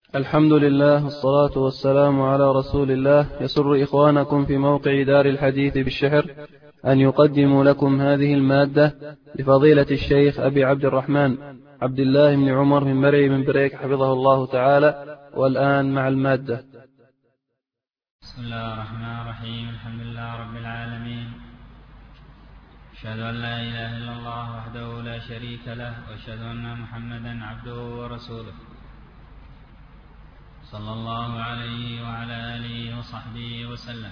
الحمد لله والصلاة والسلام على رسول الله. يسر إخوانكم في موقع دار الحديث بالشحر أن يقدموا لكم هذه المادة لفضيلة الشيخ أبي عبد الرحمن عبد الله بن عمر من مرعي من بريك حفظه الله تعالى. والآن مع المادة. بسم الله الرحمن الرحيم. الحمد لله رب العالمين، أشهد أن لا إله إلا الله وحده لا شريك له، وأشهد أن محمدا عبده ورسوله، صلى الله عليه وعلى آله وصحبه وسلم.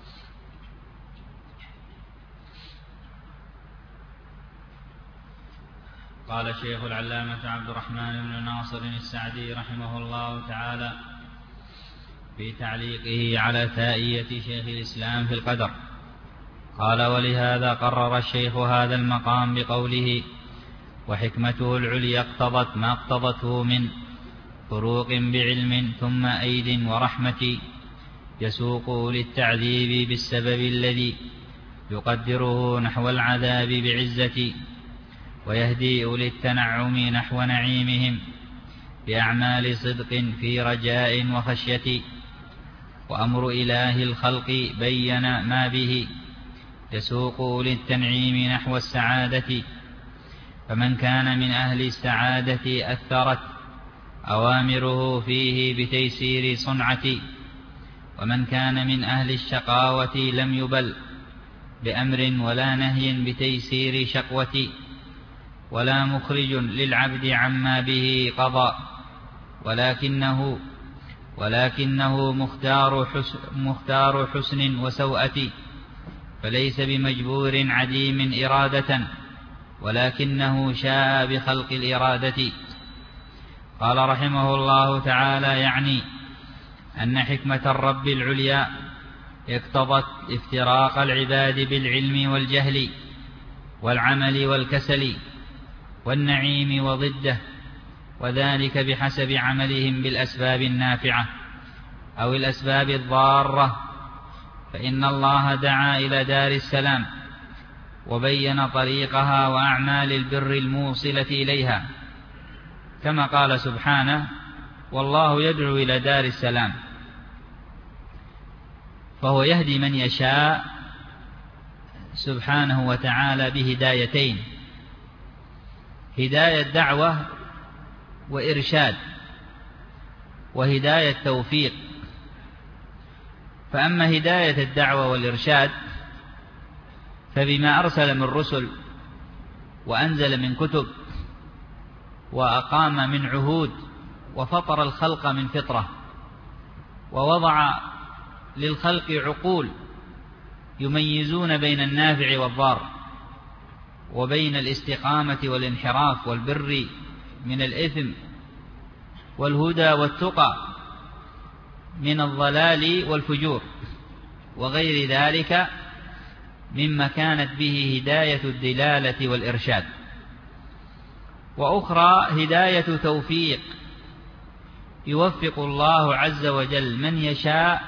قال الشيخ العلامة عبد الرحمن بن ناصر السعدي رحمه الله تعالى في تعليقه على تائية شيخ الإسلام في القدر، قال: ولهذا قرر الشيخ هذا المقام بقوله: وحكمته العليا اقتضت ما اقتضته من فروق بعلم ثم أيد ورحمة، يسوق للتعذيب بالسبب الذي يقدره نحو العذاب بعزة، ويهدي للتنعم نحو نعيمهم بأعمال صدق في رجاء وخشية. وأمر إله الخلق بين ما به يسوق للتنعيم نحو السعادة، فمن كان من أهل السعادة أثرت أوامره فيه بتيسير صنعة، ومن كان من أهل الشقاوة لم يبل بأمر ولا نهي بتيسير شقوة، ولا مخرج للعبد عما به قضى، ولكنه مختار حسن وسوءة، فليس بمجبور عديم إرادة، ولكنه شاء بخلق الإرادة. قال رحمه الله تعالى: يعني أن حكمة الرب العليا اقتضت افتراق العباد بالعلم والجهل والعمل والكسل والنعيم وضده، وذلك بحسب عملهم بالأسباب النافعة أو الأسباب الضارة. فإن الله دعا إلى دار السلام وبين طريقها وأعمال البر الموصلة إليها، كما قال سبحانه: والله يدعو إلى دار السلام. فهو يهدي من يشاء سبحانه وتعالى بهدايتين: هداية دعوة وإرشاد، وهداية توفيق. فأما هداية الدعوة والإرشاد فبما أرسل من رسل وأنزل من كتب وأقام من عهود، وفطر الخلق من فطرة، ووضع للخلق عقول يميزون بين النافع والضار، وبين الاستقامة والانحراف والبر من الإثم، والهدى والتقى من الضلال والفجور، وغير ذلك مما كانت به هداية الدلالة والإرشاد. وأخرى هداية توفيق، يوفق الله عز وجل من يشاء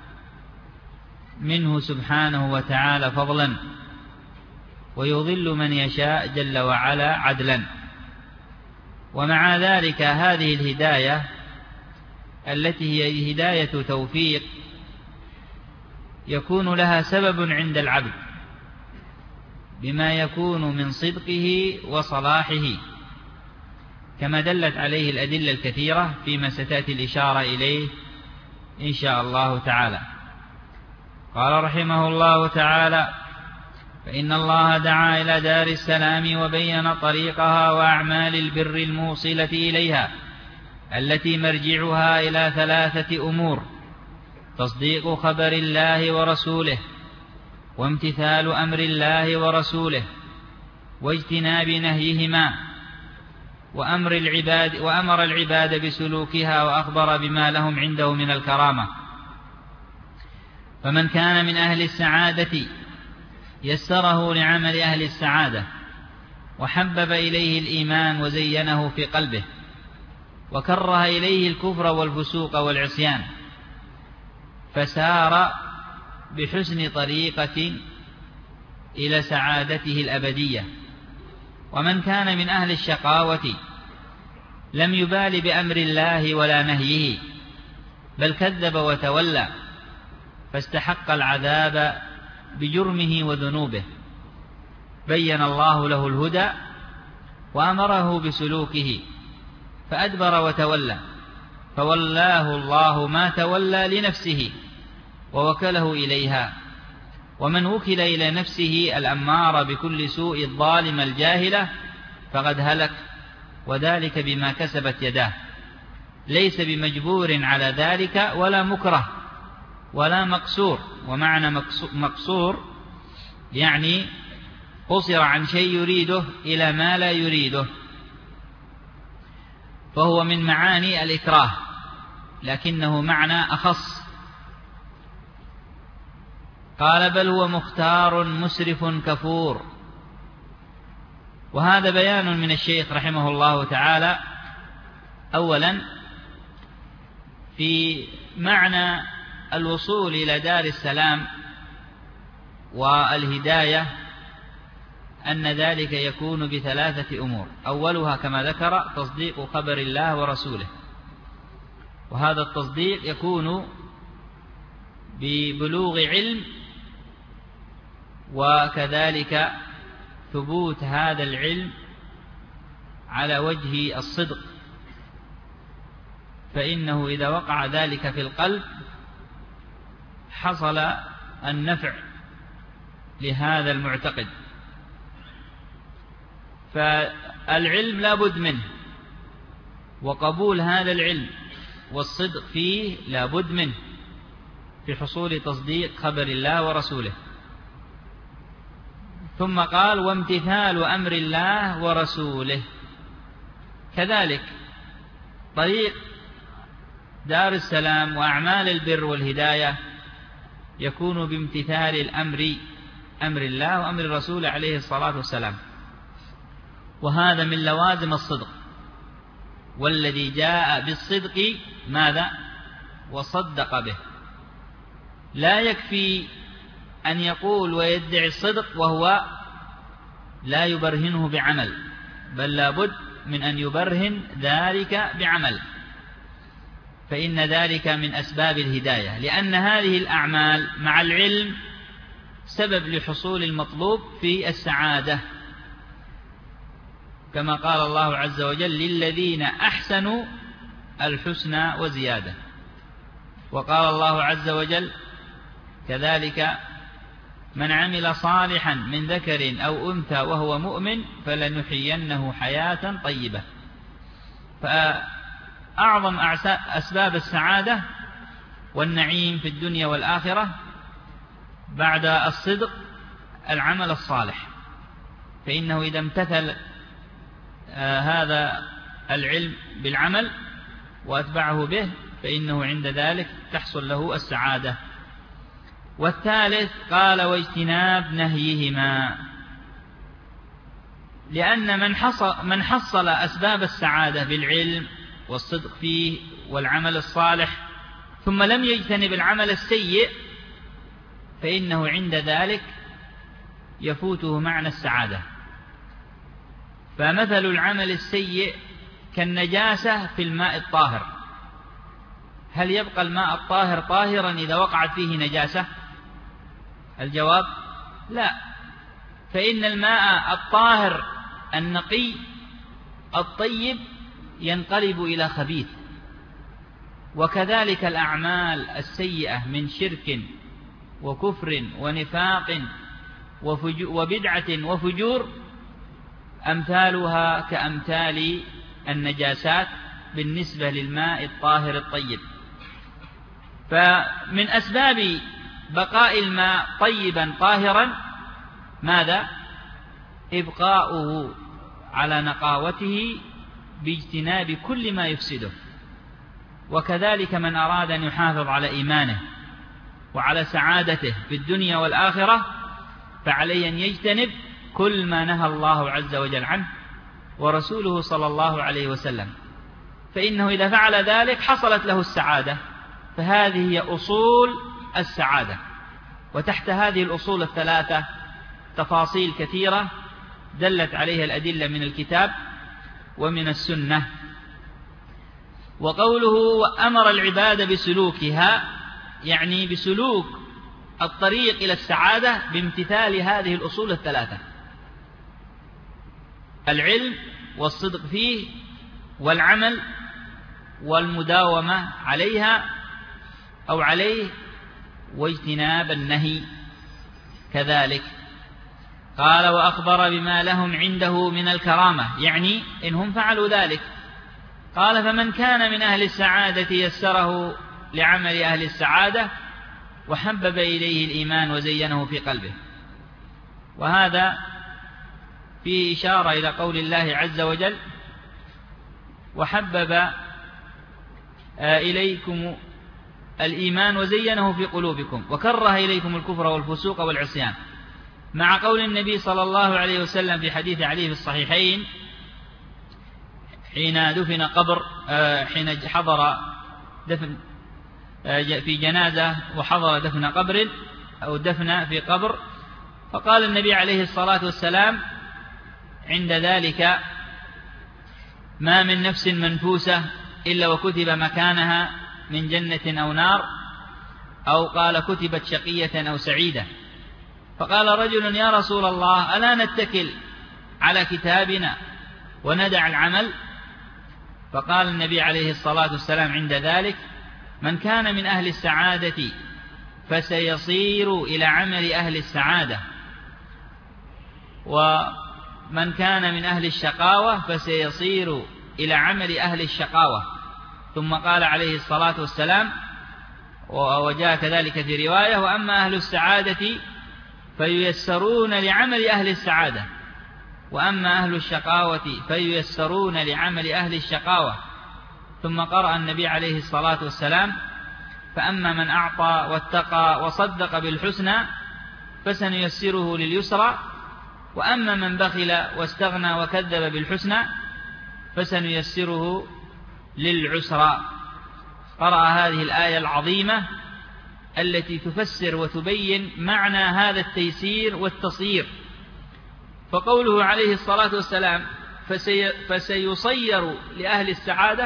منه سبحانه وتعالى فضلا، ويضل من يشاء جل وعلا عدلا. ومع ذلك هذه الهداية التي هي هداية توفيق يكون لها سبب عند العبد بما يكون من صدقه وصلاحه، كما دلت عليه الأدلة الكثيرة فيما ستأتي الإشارة إليه إن شاء الله تعالى. قال رحمه الله تعالى: فإن الله دعا إلى دار السلام وبين طريقها وأعمال البر الموصلة إليها، التي مرجعها إلى 3 أمور: تصديق خبر الله ورسوله، وامتثال أمر الله ورسوله، واجتناب نهيهما، وأمر العباد بسلوكها، وأخبر بما لهم عنده من الكرامة. فمن كان من أهل السعادة يسره لعمل أهل السعادة، وحبب إليه الإيمان وزينه في قلبه، وكره إليه الكفر والفسوق والعصيان، فسار بحسن طريقة إلى سعادته الأبدية. ومن كان من أهل الشقاوة لم يبال بأمر الله ولا نهيه، بل كذب وتولى، فاستحق العذاب بجرمه وذنوبه. بين الله له الهدى وأمره بسلوكه فأدبر وتولى، فولاه الله ما تولى لنفسه ووكله إليها. ومن وكل إلى نفسه الأمارة بكل سوء الظالمة الجاهلة فقد هلك، وذلك بما كسبت يداه، ليس بمجبور على ذلك ولا مكره ولا مقصور. ومعنى مقصور يعني قصر عن شيء يريده إلى ما لا يريده، فهو من معاني الإكراه، لكنه معنى أخص. قال بل هو مختار مسرف كفور. وهذا بيان من الشيخ رحمه الله تعالى أولا في معنى الوصول إلى دار السلام والهداية، أن ذلك يكون بثلاثة أمور. أولها كما ذكر تصديق خبر الله ورسوله، وهذا التصديق يكون ببلوغ علم، وكذلك ثبوت هذا العلم على وجه الصدق، فإنه إذا وقع ذلك في القلب حصل النفع لهذا المعتقد. فالعلم لا بد منه، وقبول هذا العلم والصدق فيه لا بد منه في حصول تصديق خبر الله ورسوله. ثم قال وامتثال أمر الله ورسوله. كذلك طريق دار السلام وأعمال البر والهداية يكون بامتثال أمر الله وأمر الرسول عليه الصلاة والسلام، وهذا من لوازم الصدق. والذي جاء بالصدق ماذا؟ وصدق به. لا يكفي أن يقول ويدعي الصدق وهو لا يبرهنه بعمل، بل لا بد من أن يبرهن ذلك بعمل، فإن ذلك من أسباب الهداية، لأن هذه الأعمال مع العلم سبب لحصول المطلوب في السعادة، كما قال الله عز وجل للذين أحسنوا الحسنى وزيادة. وقال الله عز وجل كذلك من عمل صالحا من ذكر أو أنثى وهو مؤمن فلنحيينه حياة طيبة. فأعظم أسباب السعادة والنعيم في الدنيا والآخرة بعد الصدق العمل الصالح، فإنه إذا امتثل هذا العلم بالعمل وأتبعه به فإنه عند ذلك تحصل له السعادة. والثالث قال واجتناب نهيهما، لأن من حصل أسباب السعادة بالعلم والصدق فيه والعمل الصالح ثم لم يجتنب العمل السيء فإنه عند ذلك يفوته معنى السعادة. فمثل العمل السيء كالنجاسة في الماء الطاهر. هل يبقى الماء الطاهر طاهرا إذا وقعت فيه نجاسة؟ الجواب لا. فإن الماء الطاهر النقي الطيب ينقلب إلى خبيث، وكذلك الأعمال السيئة من شرك وكفر ونفاق وبدعة وفجور أمثالها كأمثال النجاسات بالنسبة للماء الطاهر الطيب. فمن أسباب بقاء الماء طيبا طاهرا ماذا؟ إبقاؤه على نقاوته باجتناب كل ما يفسده. وكذلك من أراد أن يحافظ على إيمانه وعلى سعادته في الدنيا والآخرة فعليه أن يجتنب كل ما نهى الله عز وجل عنه ورسوله صلى الله عليه وسلم، فإنه إذا فعل ذلك حصلت له السعادة. فهذه هي أصول السعادة، وتحت هذه الأصول الثلاثة تفاصيل كثيرة دلت عليها الأدلة من الكتاب ومن السنة. وقوله وأمر العباد بسلوكها يعني بسلوك الطريق إلى السعادة بامتثال هذه الأصول الثلاثة: العلم والصدق فيه، والعمل والمداومة عليها أو عليه، واجتناب النهي كذلك. قال وأخبر بما لهم عنده من الكرامة، يعني إنهم فعلوا ذلك. قال فمن كان من أهل السعادة يسره لعمل أهل السعادة وحبب إليه الإيمان وزينه في قلبه. وهذا فيه إشارة إلى قول الله عز وجل: وحبب إليكم الإيمان وزينه في قلوبكم وكره إليكم الكفر والفسوق والعصيان، مع قول النبي صلى الله عليه وسلم في حديث علي في الصحيحين حين حضر دفن في جنازة وحضر دفن قبر أو دفن في قبر، فقال النبي عليه الصلاة والسلام عند ذلك: ما من نفس منفوسة إلا وكتب مكانها من جنة أو نار، أو قال كتبت شقية أو سعيدة. فقال رجل: يا رسول الله، ألا نتكل على كتابنا وندع العمل؟ فقال النبي عليه الصلاة والسلام عند ذلك: من كان من أهل السعادة فسيصير إلى عمل أهل السعادة، ومن كان من أهل الشقاوة فسيصير إلى عمل أهل الشقاوة. ثم قال عليه الصلاة والسلام، وجاء كذلك في رواية: وأما أهل السعادة فييسرون لعمل أهل السعادة، وأما أهل الشقاوة فييسرون لعمل أهل الشقاوة. ثم قرأ النبي عليه الصلاة والسلام: فأما من أعطى واتقى وصدق بالحسنى فسنيسره لليسرى، وأما من بخل واستغنى وكذب بالحسنى فسنيسره للعسرى. قرأ هذه الآية العظيمة التي تفسر وتبين معنى هذا التيسير والتصيير. فقوله عليه الصلاة والسلام فسيصير لأهل السعادة،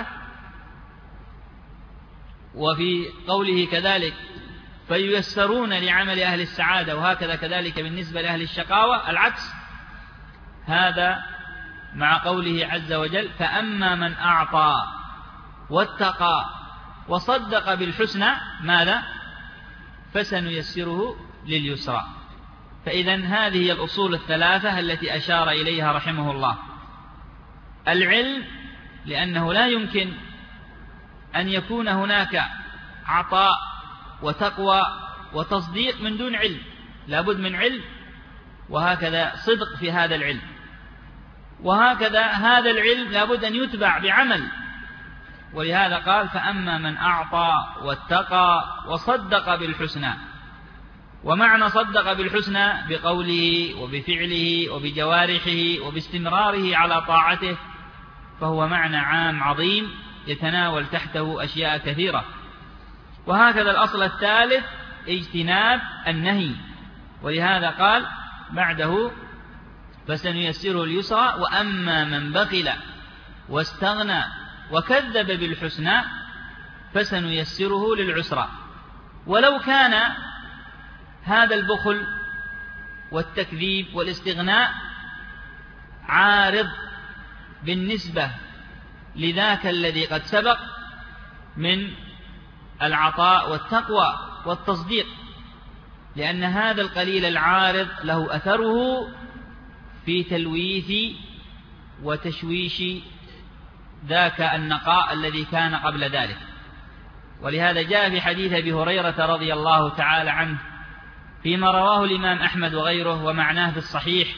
وفي قوله كذلك فييسرون لعمل أهل السعادة، وهكذا كذلك بالنسبة لأهل الشقاوة العكس. هذا مع قوله عز وجل: فأما من أعطى واتقى وصدق بالحسنى ماذا؟ فسنيسره لليسرى. فإذن هذه هي الأصول الثلاثة التي أشار إليها رحمه الله: العلم، لأنه لا يمكن أن يكون هناك عطاء وتقوى وتصديق من دون علم، لابد من علم، وهكذا صدق في هذا العلم، وهكذا هذا العلم لابد أن يتبع بعمل. ولهذا قال: فأما من أعطى واتقى وصدق بالحسنى. ومعنى صدق بالحسنى بقوله وبفعله وبجوارحه وباستمراره على طاعته، فهو معنى عام عظيم يتناول تحته أشياء كثيرة. وهكذا الأصل الثالث اجتناب النهي، ولهذا قال بعده: فسنيسره اليسرى، وأما من بخل واستغنى وكذب بالحسنى فسنيسره للعسرى. ولو كان هذا البخل والتكذيب والاستغناء عارض بالنسبة لذاك الذي قد سبق من العطاء والتقوى والتصديق، لأن هذا القليل العارض له أثره في تلويث وتشويش ذاك النقاء الذي كان قبل ذلك. ولهذا جاء في حديث أبي هريرة رضي الله تعالى عنه فيما رواه الإمام أحمد وغيره ومعناه في الصحيح،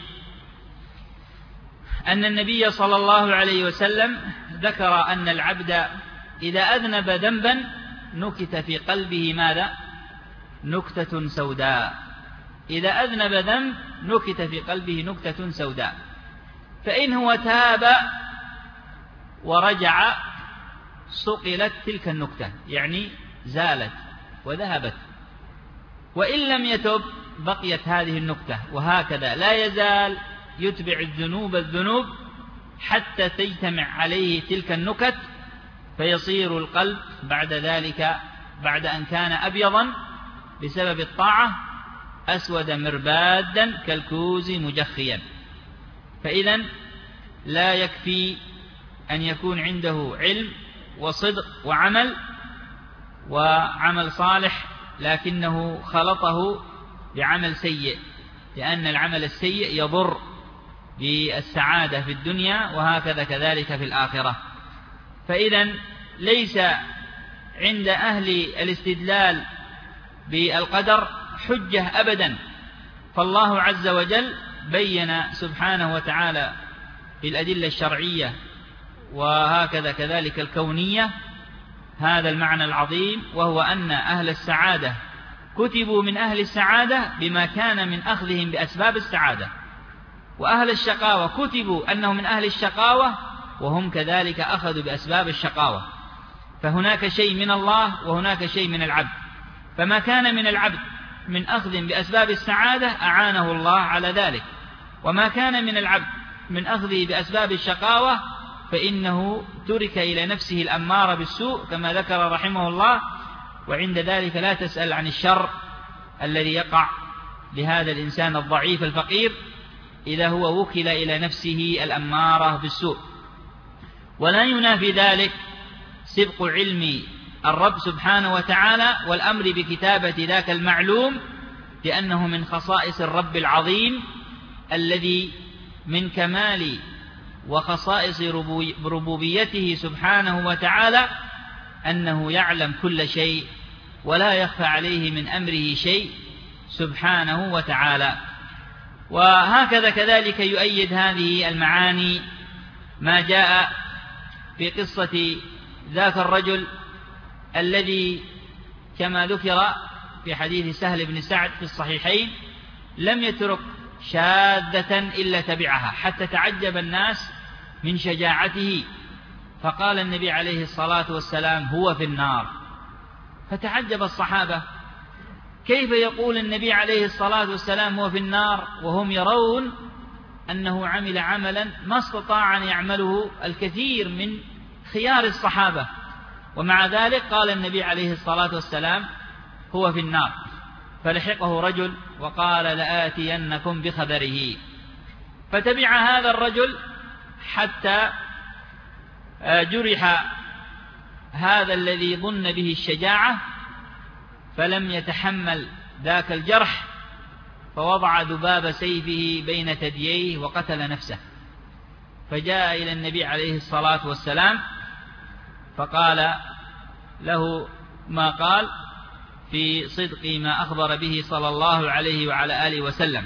أن النبي صلى الله عليه وسلم ذكر أن العبد إذا أذنب ذنبا نكت في قلبه ماذا؟ نكتة سوداء. إذا أذنب ذنب نكت في قلبه نكتة سوداء، فإن هو تاب ورجع صقلت تلك النكتة، يعني زالت وذهبت. وإن لم يتب بقيت هذه النكتة، وهكذا لا يزال يتبع الذنوب حتى تجتمع عليه تلك النكت فيصير القلب بعد ذلك بعد أن كان أبيضا بسبب الطاعة أسود مربادا كالكوز مجخيا. فإذا لا يكفي أن يكون عنده علم وصدق وعمل صالح لكنه خلطه بعمل سيء، لأن العمل السيء يضر بالسعادة في الدنيا وهكذا كذلك في الآخرة. فإذا ليس عند أهل الاستدلال بالقدر حجة أبدا، فالله عز وجل بين سبحانه وتعالى في الأدلة الشرعية وهكذا كذلك الكونية هذا المعنى العظيم، وهو أن أهل السعادة كتبوا من أهل السعادة بما كان من أخذهم بأسباب السعادة، وأهل الشقاوة كتبوا أنهم من أهل الشقاوة وهم كذلك أخذوا بأسباب الشقاوة. فهناك شيء من الله وهناك شيء من العبد، فما كان من العبد من أخذ بأسباب السعادة أعانه الله على ذلك، وما كان من العبد من أخذه بأسباب الشقاوة فإنه ترك إلى نفسه الأمارة بالسوء كما ذكر رحمه الله. وعند ذلك لا تسأل عن الشر الذي يقع لهذا الإنسان الضعيف الفقير إذا هو وكل إلى نفسه الأمارة بالسوء. ولا ينافي ذلك سبق علم الرب سبحانه وتعالى والأمر بكتابة ذاك المعلوم، لأنه من خصائص الرب العظيم الذي من كمال وخصائص ربوبيته سبحانه وتعالى أنه يعلم كل شيء ولا يخفى عليه من أمره شيء سبحانه وتعالى. وهكذا كذلك يؤيد هذه المعاني ما جاء في قصة ذاك الرجل الذي كما ذكر في حديث سهل بن سعد في الصحيحين لم يترك شاذة إلا تبعها حتى تعجب الناس من شجاعته، فقال النبي عليه الصلاة والسلام هو في النار. فتعجب الصحابة كيف يقول النبي عليه الصلاة والسلام هو في النار وهم يرون أنه عمل عملا ما استطاع أن يعمله الكثير من خيار الصحابة، ومع ذلك قال النبي عليه الصلاة والسلام هو في النار. فلحقه رجل وقال لآتينكم بخبره، فتبع هذا الرجل حتى جرح هذا الذي ظن به الشجاعة فلم يتحمل ذاك الجرح، فوضع ذباب سيفه بين ثدييه وقتل نفسه. فجاء إلى النبي عليه الصلاة والسلام فقال له ما قال في صدق ما أخبر به صلى الله عليه وعلى آله وسلم.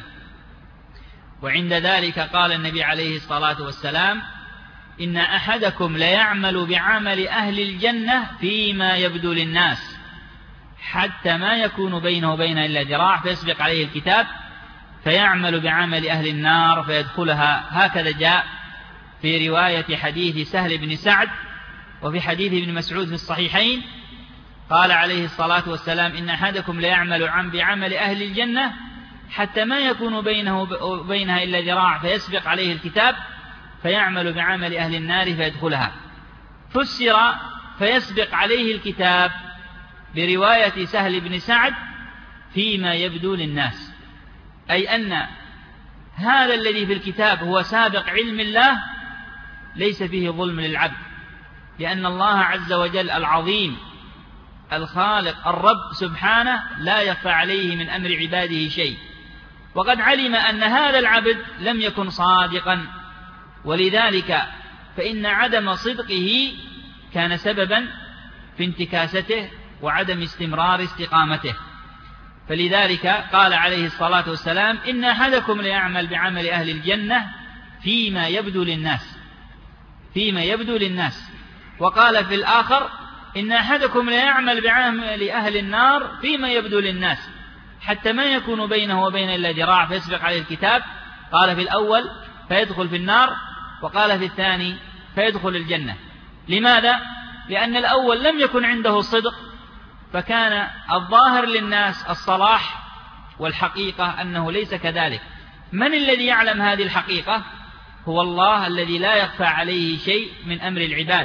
وعند ذلك قال النبي عليه الصلاة والسلام إن أحدكم ليعمل بعمل أهل الجنة فيما يبدو للناس حتى ما يكون بينه وبين إلا ذراع فيسبق عليه الكتاب فيعمل بعمل أهل النار فيدخلها. هكذا جاء في رواية حديث سهل بن سعد وفي حديث ابن مسعود في الصحيحين قال عليه الصلاة والسلام إن أحدكم ليعمل بعمل أهل الجنة حتى ما يكون بينه وبينها إلا ذراع فيسبق عليه الكتاب فيعمل بعمل أهل النار فيدخلها. فسر فيسبق عليه الكتاب برواية سهل بن سعد فيما يبدو للناس، أي أن هذا الذي في الكتاب هو سابق علم الله ليس فيه ظلم للعبد، لأن الله عز وجل العظيم الخالق الرب سبحانه لا يخفى عليه من أمر عباده شيء، وقد علم أن هذا العبد لم يكن صادقا، ولذلك فإن عدم صدقه كان سببا في انتكاسته وعدم استمرار استقامته. فلذلك قال عليه الصلاة والسلام إن أحدكم ليعمل بعمل أهل الجنة فيما يبدو للناس، فيما يبدو للناس. وقال في الآخر إن أحدكم ليعمل بعمل أهل النار فيما يبدو للناس حتى ما يكون بينه وبين إلا ذراع فيسبق عليه الكتاب. قال في الأول فيدخل في النار، وقال في الثاني فيدخل الجنة. لماذا؟ لأن الأول لم يكن عنده صدق، فكان الظاهر للناس الصلاح، والحقيقة أنه ليس كذلك. من الذي يعلم هذه الحقيقة؟ هو الله الذي لا يخفى عليه شيء من أمر العباد،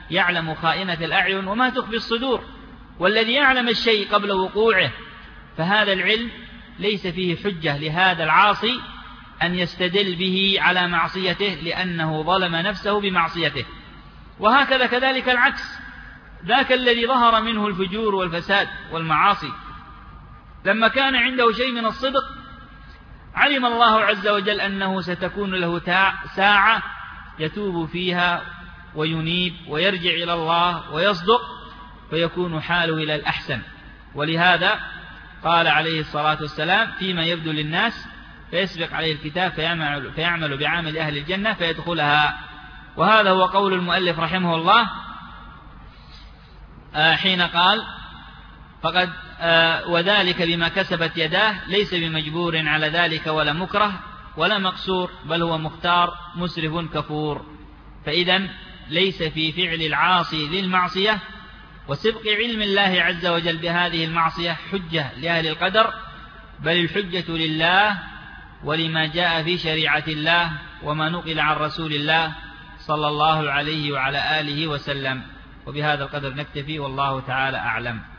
يعلم خائنة الأعين وما تخفي الصدور، والذي يعلم الشيء قبل وقوعه، فهذا العلم ليس فيه حجة لهذا العاصي أن يستدل به على معصيته، لأنه ظلم نفسه بمعصيته. وهكذا كذلك العكس، ذاك الذي ظهر منه الفجور والفساد والمعاصي لما كان عنده شيء من الصدق، علم الله عز وجل أنه ستكون له ساعة يتوب فيها وينيب ويرجع إلى الله ويصدق، فيكون حاله إلى الأحسن. ولهذا قال عليه الصلاة والسلام فيما يبدو للناس: فيسبق عليه الكتاب فيعمل بعمل أهل الجنة فيدخلها. وهذا هو قول المؤلف رحمه الله حين قال: فقد وذلك بما كسبت يداه، ليس بمجبور على ذلك ولا مكره ولا مقصور، بل هو مختار مسرف كفور. فإذا ليس في فعل العاصي للمعصية وسبق علم الله عز وجل بهذه المعصية حجة لأهل القدر، بل الحجة لله ولما جاء في شريعة الله وما نقل عن رسول الله صلى الله عليه وعلى آله وسلم. وبهذا القدر نكتفي، والله تعالى أعلم.